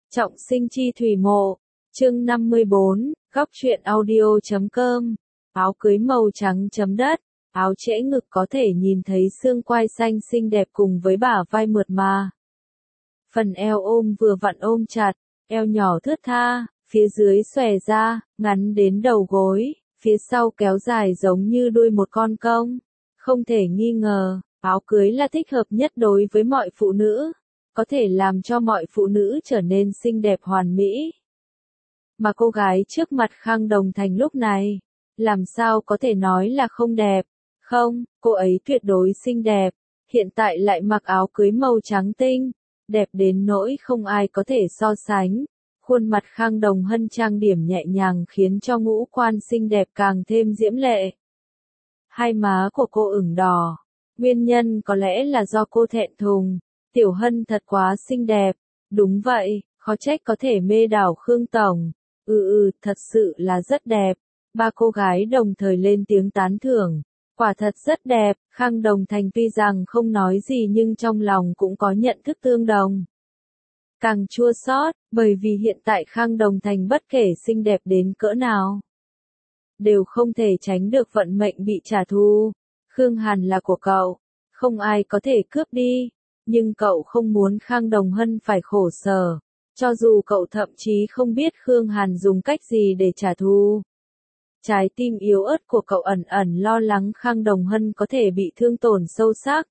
Trọng sinh chi thủy mộ, chương 54, góc truyện audio.com, áo cưới màu trắng chấm đất, áo trễ ngực có thể nhìn thấy xương quai xanh xinh đẹp cùng với bả vai mượt mà. Phần eo ôm vừa vặn ôm chặt, eo nhỏ thướt tha, phía dưới xòe ra, ngắn đến đầu gối, phía sau kéo dài giống như đuôi một con công. Không thể nghi ngờ, áo cưới là thích hợp nhất đối với mọi phụ nữ, có thể làm cho mọi phụ nữ trở nên xinh đẹp hoàn mỹ. Mà cô gái trước mặt Khang Đồng Thành lúc này, làm sao có thể nói là không đẹp, không, cô ấy tuyệt đối xinh đẹp, hiện tại lại mặc áo cưới màu trắng tinh, đẹp đến nỗi không ai có thể so sánh. Khuôn mặt Khang Đồng Hân trang điểm nhẹ nhàng khiến cho ngũ quan xinh đẹp càng thêm diễm lệ. Hai má của cô ửng đỏ, nguyên nhân có lẽ là do cô thẹn thùng. Tiểu Hân thật quá xinh đẹp, đúng vậy, khó trách có thể mê đảo Khương Tổng. Thật sự là rất đẹp. Ba cô gái đồng thời lên tiếng tán thưởng. Quả thật rất đẹp, Khang Đồng Thành tuy rằng không nói gì nhưng trong lòng cũng có nhận thức tương đồng. Càng chua xót, bởi vì hiện tại Khang Đồng Thành bất kể xinh đẹp đến cỡ nào, đều không thể tránh được vận mệnh bị trả thù. Khương Hàn là của cậu, không ai có thể cướp đi. Nhưng cậu không muốn Khang Đồng Hân phải khổ sở, cho dù cậu thậm chí không biết Khương Hàn dùng cách gì để trả thù. Trái tim yếu ớt của cậu ẩn ẩn lo lắng Khang Đồng Hân có thể bị thương tổn sâu sắc.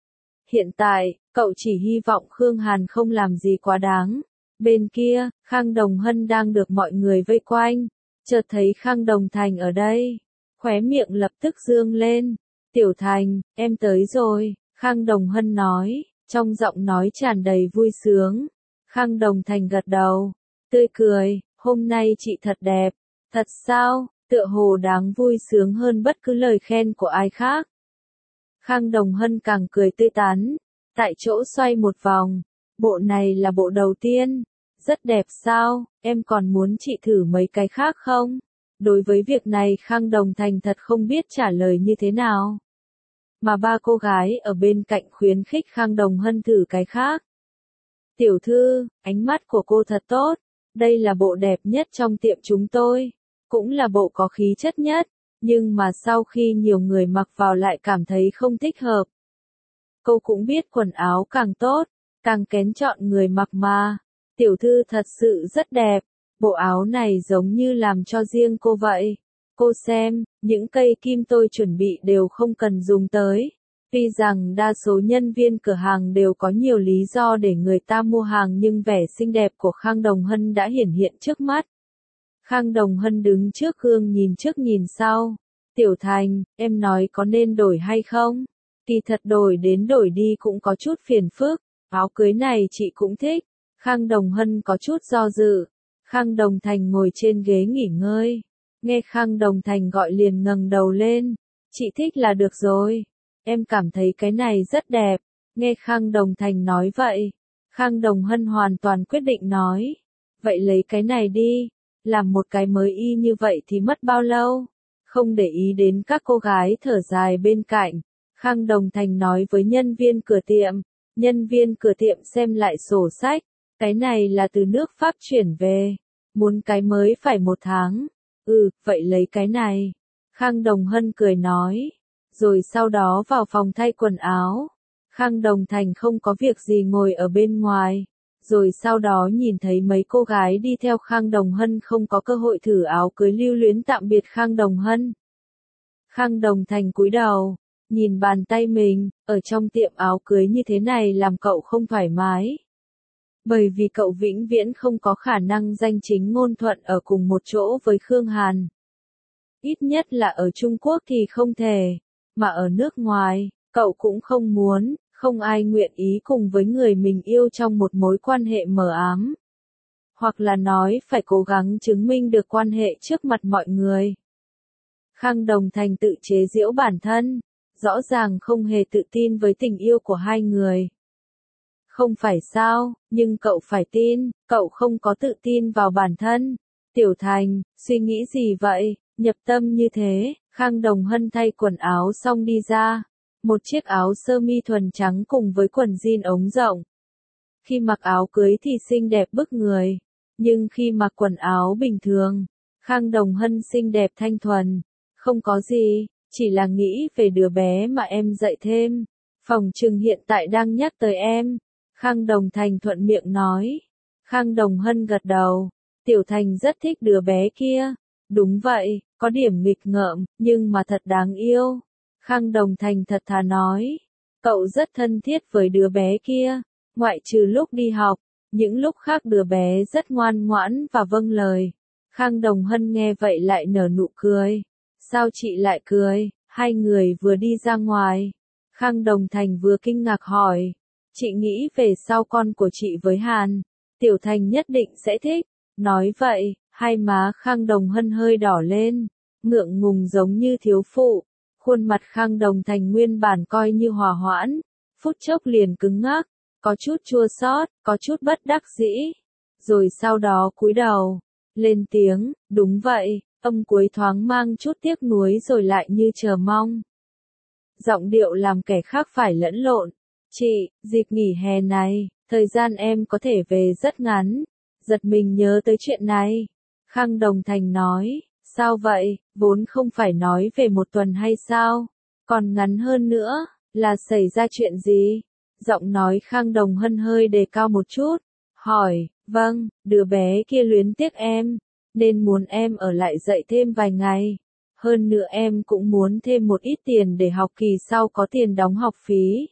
Hiện tại, cậu chỉ hy vọng Khương Hàn không làm gì quá đáng. Bên kia, Khang Đồng Hân đang được mọi người vây quanh, chợt thấy Khang Đồng Thành ở đây, khóe miệng lập tức dương lên. Tiểu Thành, em tới rồi, Khang Đồng Hân nói. Trong giọng nói tràn đầy vui sướng. Khang Đồng Thành gật đầu, tươi cười, hôm nay chị thật đẹp. Thật sao, tựa hồ đáng vui sướng hơn bất cứ lời khen của ai khác. Khang Đồng Hân càng cười tươi tắn, tại chỗ xoay một vòng. Bộ này là bộ đầu tiên, rất đẹp sao, em còn muốn chị thử mấy cái khác không? Đối với việc này Khang Đồng Thành thật không biết trả lời như thế nào. Mà ba cô gái ở bên cạnh khuyến khích Khang Đồng Hân thử cái khác. Tiểu thư, ánh mắt của cô thật tốt, đây là bộ đẹp nhất trong tiệm chúng tôi, cũng là bộ có khí chất nhất, nhưng mà sau khi nhiều người mặc vào lại cảm thấy không thích hợp. Cô cũng biết quần áo càng tốt, càng kén chọn người mặc mà. Tiểu thư thật sự rất đẹp, bộ áo này giống như làm cho riêng cô vậy. Cô xem, những cây kim tôi chuẩn bị đều không cần dùng tới. Tuy rằng đa số nhân viên cửa hàng đều có nhiều lý do để người ta mua hàng nhưng vẻ xinh đẹp của Khang Đồng Hân đã hiển hiện trước mắt. Khang Đồng Hân đứng trước gương nhìn trước nhìn sau. Tiểu Thành, em nói có nên đổi hay không? Kỳ thật đổi đến đổi đi cũng có chút phiền phức. Áo cưới này chị cũng thích. Khang Đồng Hân có chút do dự. Khang Đồng Thành ngồi trên ghế nghỉ ngơi. Nghe Khang Đồng Thành gọi liền ngẩng đầu lên. Chị thích là được rồi. Em cảm thấy cái này rất đẹp. Nghe Khang Đồng Thành nói vậy. Khang Đồng Hân hoàn toàn quyết định nói. Vậy lấy cái này đi. Làm một cái mới y như vậy thì mất bao lâu? Không để ý đến các cô gái thở dài bên cạnh. Khang Đồng Thành nói với nhân viên cửa tiệm. Nhân viên cửa tiệm xem lại sổ sách. Cái này là từ nước Pháp chuyển về. Muốn cái mới phải 1 tháng. Vậy lấy cái này. Khang Đồng Hân cười nói. Rồi sau đó vào phòng thay quần áo. Khang Đồng Thành không có việc gì ngồi ở bên ngoài. Rồi sau đó nhìn thấy mấy cô gái đi theo Khang Đồng Hân không có cơ hội thử áo cưới lưu luyến tạm biệt Khang Đồng Hân. Khang Đồng Thành cúi đầu, nhìn bàn tay mình, ở trong tiệm áo cưới như thế này làm cậu không thoải mái. Bởi vì cậu vĩnh viễn không có khả năng danh chính ngôn thuận ở cùng một chỗ với Khương Hàn. Ít nhất là ở Trung Quốc thì không thể, mà ở nước ngoài, cậu cũng không muốn, không ai nguyện ý cùng với người mình yêu trong một mối quan hệ mờ ám. Hoặc là nói phải cố gắng chứng minh được quan hệ trước mặt mọi người. Khang Đồng Thành tự chế giễu bản thân, rõ ràng không hề tự tin với tình yêu của hai người. Không phải sao, nhưng cậu phải tin, cậu không có tự tin vào bản thân. Tiểu Thành, suy nghĩ gì vậy, nhập tâm như thế. Khang Đồng Hân thay quần áo xong đi ra. Một chiếc áo sơ mi thuần trắng cùng với quần jean ống rộng. Khi mặc áo cưới thì xinh đẹp bức người, nhưng khi mặc quần áo bình thường, Khang Đồng Hân xinh đẹp thanh thuần, không có gì, chỉ là nghĩ về đứa bé mà em dạy thêm. Phòng trừng hiện tại đang nhắc tới em. Khang Đồng Thành thuận miệng nói. Khang Đồng Hân gật đầu. Tiểu Thành rất thích đứa bé kia. Đúng vậy, có điểm nghịch ngợm, nhưng mà thật đáng yêu. Khang Đồng Thành thật thà nói. Cậu rất thân thiết với đứa bé kia, ngoại trừ lúc đi học, những lúc khác đứa bé rất ngoan ngoãn và vâng lời. Khang Đồng Hân nghe vậy lại nở nụ cười. Sao chị lại cười? Hai người vừa đi ra ngoài. Khang Đồng Thành vừa kinh ngạc hỏi. Chị nghĩ về sau con của chị với Hàn, Tiểu Thành nhất định sẽ thích. Nói vậy, hai má Khang Đồng Hân hơi đỏ lên, ngượng ngùng giống như thiếu phụ. Khuôn mặt Khang Đồng Thành nguyên bản coi như hòa hoãn, phút chốc liền cứng ngắc, có chút chua xót, có chút bất đắc dĩ. Rồi sau đó cúi đầu, lên tiếng, đúng vậy, âm cuối thoáng mang chút tiếc nuối rồi lại như chờ mong. Giọng điệu làm kẻ khác phải lẫn lộn. Chị, dịp nghỉ hè này, thời gian em có thể về rất ngắn. Giật mình nhớ tới chuyện này. Khang Đồng Thành nói, sao vậy, vốn không phải nói về 1 tuần hay sao? Còn ngắn hơn nữa, là xảy ra chuyện gì? Giọng nói Khang Đồng Hân hơi đề cao một chút. Hỏi, vâng, đứa bé kia luyến tiếc em, nên muốn em ở lại dạy thêm vài ngày. Hơn nữa em cũng muốn thêm một ít tiền để học kỳ sau có tiền đóng học phí.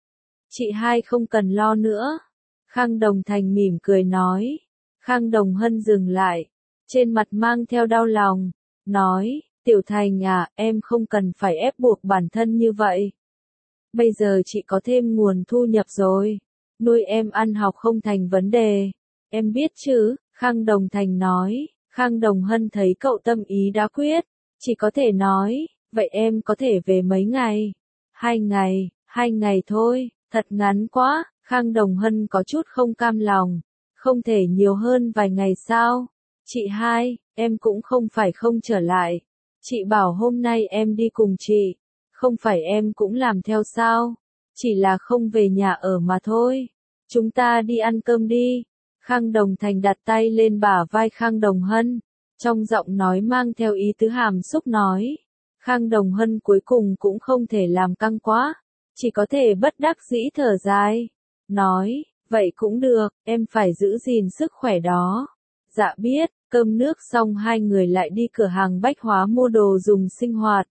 Chị hai không cần lo nữa. Khang Đồng Thành mỉm cười nói. Khang Đồng Hân dừng lại, trên mặt mang theo đau lòng, nói, Tiểu Thành à, em không cần phải ép buộc bản thân như vậy. Bây giờ chị có thêm nguồn thu nhập rồi, nuôi em ăn học không thành vấn đề. Em biết chứ, Khang Đồng Thành nói. Khang Đồng Hân thấy cậu tâm ý đã quyết, chỉ có thể nói, vậy em có thể về mấy ngày? 2 ngày, 2 ngày thôi, thật ngắn quá. Khang Đồng Hân có chút không cam lòng, không thể nhiều hơn vài ngày sao? Chị hai, em cũng không phải không trở lại. Chị bảo hôm nay em đi cùng chị, không phải em cũng làm theo sao? Chỉ là không về nhà ở mà thôi. Chúng ta đi ăn cơm đi. Khang Đồng Thành đặt tay lên bả vai Khang Đồng Hân, trong giọng nói mang theo ý tứ hàm xúc nói. Khang Đồng Hân cuối cùng cũng không thể làm căng quá, chỉ có thể bất đắc dĩ thở dài. Nói, vậy cũng được, em phải giữ gìn sức khỏe đó. Dạ biết. Cơm nước xong hai người lại đi cửa hàng bách hóa mua đồ dùng sinh hoạt.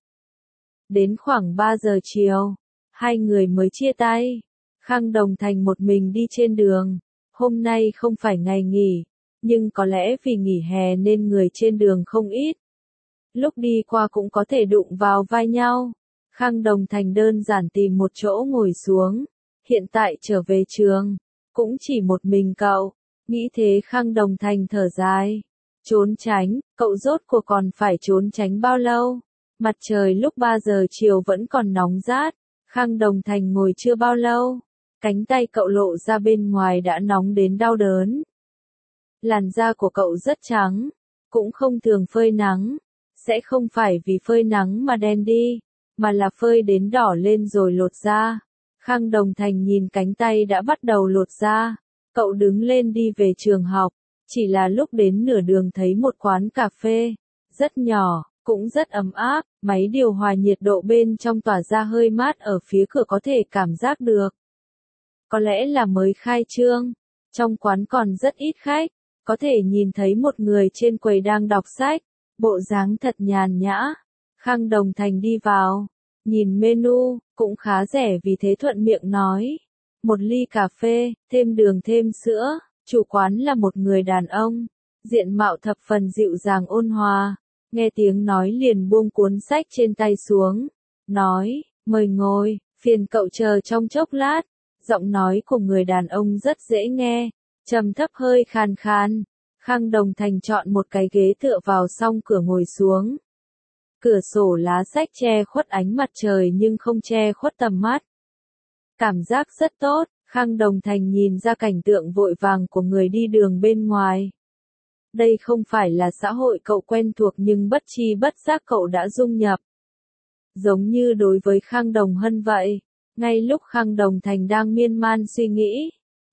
Đến khoảng 3 giờ chiều, hai người mới chia tay. Khang Đồng Thành một mình đi trên đường. Hôm nay không phải ngày nghỉ, nhưng có lẽ vì nghỉ hè nên người trên đường không ít. Lúc đi qua cũng có thể đụng vào vai nhau. Khang Đồng Thành đơn giản tìm một chỗ ngồi xuống. Hiện tại trở về trường, cũng chỉ một mình cậu. Nghĩ thế Khang Đồng Thành thở dài. Trốn tránh, cậu rốt cuộc còn phải trốn tránh bao lâu? Mặt trời lúc 3 giờ chiều vẫn còn nóng rát. Khang Đồng Thành ngồi chưa bao lâu, cánh tay cậu lộ ra bên ngoài đã nóng đến đau đớn. Làn da của cậu rất trắng, cũng không thường phơi nắng. Sẽ không phải vì phơi nắng mà đen đi, mà là phơi đến đỏ lên rồi lột da. Khang Đồng Thành nhìn cánh tay đã bắt đầu lột da. Cậu đứng lên đi về trường học. Chỉ là lúc đến nửa đường thấy một quán cà phê, rất nhỏ, cũng rất ấm áp, máy điều hòa nhiệt độ bên trong tỏa ra hơi mát ở phía cửa có thể cảm giác được. Có lẽ là mới khai trương, trong quán còn rất ít khách, có thể nhìn thấy một người trên quầy đang đọc sách, bộ dáng thật nhàn nhã. Khang Đồng Thành đi vào, nhìn menu, cũng khá rẻ vì thế thuận miệng nói. 1 ly cà phê, thêm đường thêm sữa. Chủ quán là một người đàn ông, diện mạo thập phần dịu dàng ôn hòa, nghe tiếng nói liền buông cuốn sách trên tay xuống, nói, mời ngồi, phiền cậu chờ trong chốc lát. Giọng nói của người đàn ông rất dễ nghe, trầm thấp hơi khàn khàn. Khang Đồng Thành chọn một cái ghế tựa vào song cửa ngồi xuống. Cửa sổ lá sách che khuất ánh mặt trời nhưng không che khuất tầm mắt. Cảm giác rất tốt. Khang Đồng Thành nhìn ra cảnh tượng vội vàng của người đi đường bên ngoài. Đây không phải là xã hội cậu quen thuộc nhưng bất chi bất giác cậu đã dung nhập. Giống như đối với Khang Đồng Hân vậy, ngay lúc Khang Đồng Thành đang miên man suy nghĩ,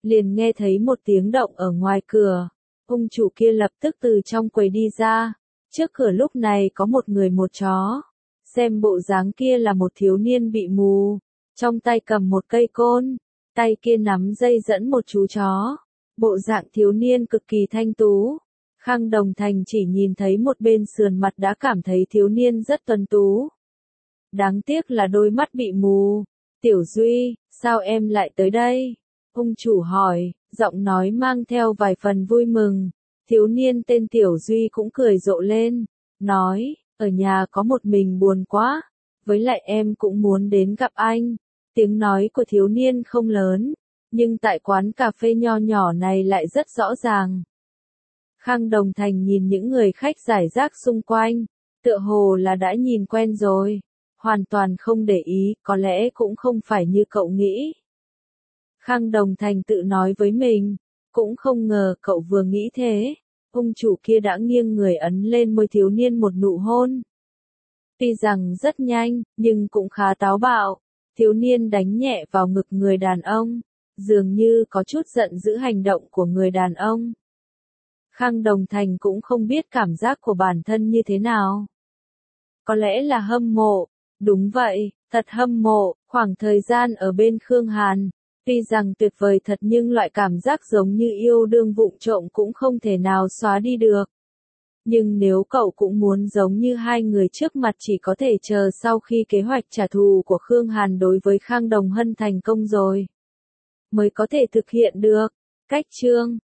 liền nghe thấy một tiếng động ở ngoài cửa. Ông chủ kia lập tức từ trong quầy đi ra. Trước cửa lúc này có một người một chó. Xem bộ dáng kia là một thiếu niên bị mù. Trong tay cầm một cây côn. Tay kia nắm dây dẫn một chú chó. Bộ dạng thiếu niên cực kỳ thanh tú. Khang Đồng Thành chỉ nhìn thấy một bên sườn mặt đã cảm thấy thiếu niên rất tuấn tú. Đáng tiếc là đôi mắt bị mù. Tiểu Duy, sao em lại tới đây? Ông chủ hỏi, giọng nói mang theo vài phần vui mừng. Thiếu niên tên Tiểu Duy cũng cười rộ lên. Nói, ở nhà có một mình buồn quá. Với lại em cũng muốn đến gặp anh. Tiếng nói của thiếu niên không lớn. Nhưng tại quán cà phê nho nhỏ này lại rất rõ ràng. Khang Đồng Thành nhìn những người khách rải rác xung quanh. Tựa hồ là đã nhìn quen rồi. Hoàn toàn không để ý, có lẽ cũng không phải như cậu nghĩ. Khang Đồng Thành tự nói với mình. Cũng không ngờ cậu vừa nghĩ thế. Ông chủ kia đã nghiêng người ấn lên môi thiếu niên một nụ hôn. Tuy rằng rất nhanh, nhưng cũng khá táo bạo. Thiếu niên đánh nhẹ vào ngực người đàn ông. Dường như có chút giận dữ hành động của người đàn ông. Khang Đồng Thành cũng không biết cảm giác của bản thân như thế nào. Có lẽ là hâm mộ. Đúng vậy, thật hâm mộ, khoảng thời gian ở bên Khương Hàn. Tuy rằng tuyệt vời thật nhưng loại cảm giác giống như yêu đương vụng trộm cũng không thể nào xóa đi được. Nhưng nếu cậu cũng muốn giống như hai người trước mặt chỉ có thể chờ sau khi kế hoạch trả thù của Khương Hàn đối với Khang Đồng Hân thành công rồi. Mới có thể thực hiện được. Cách chương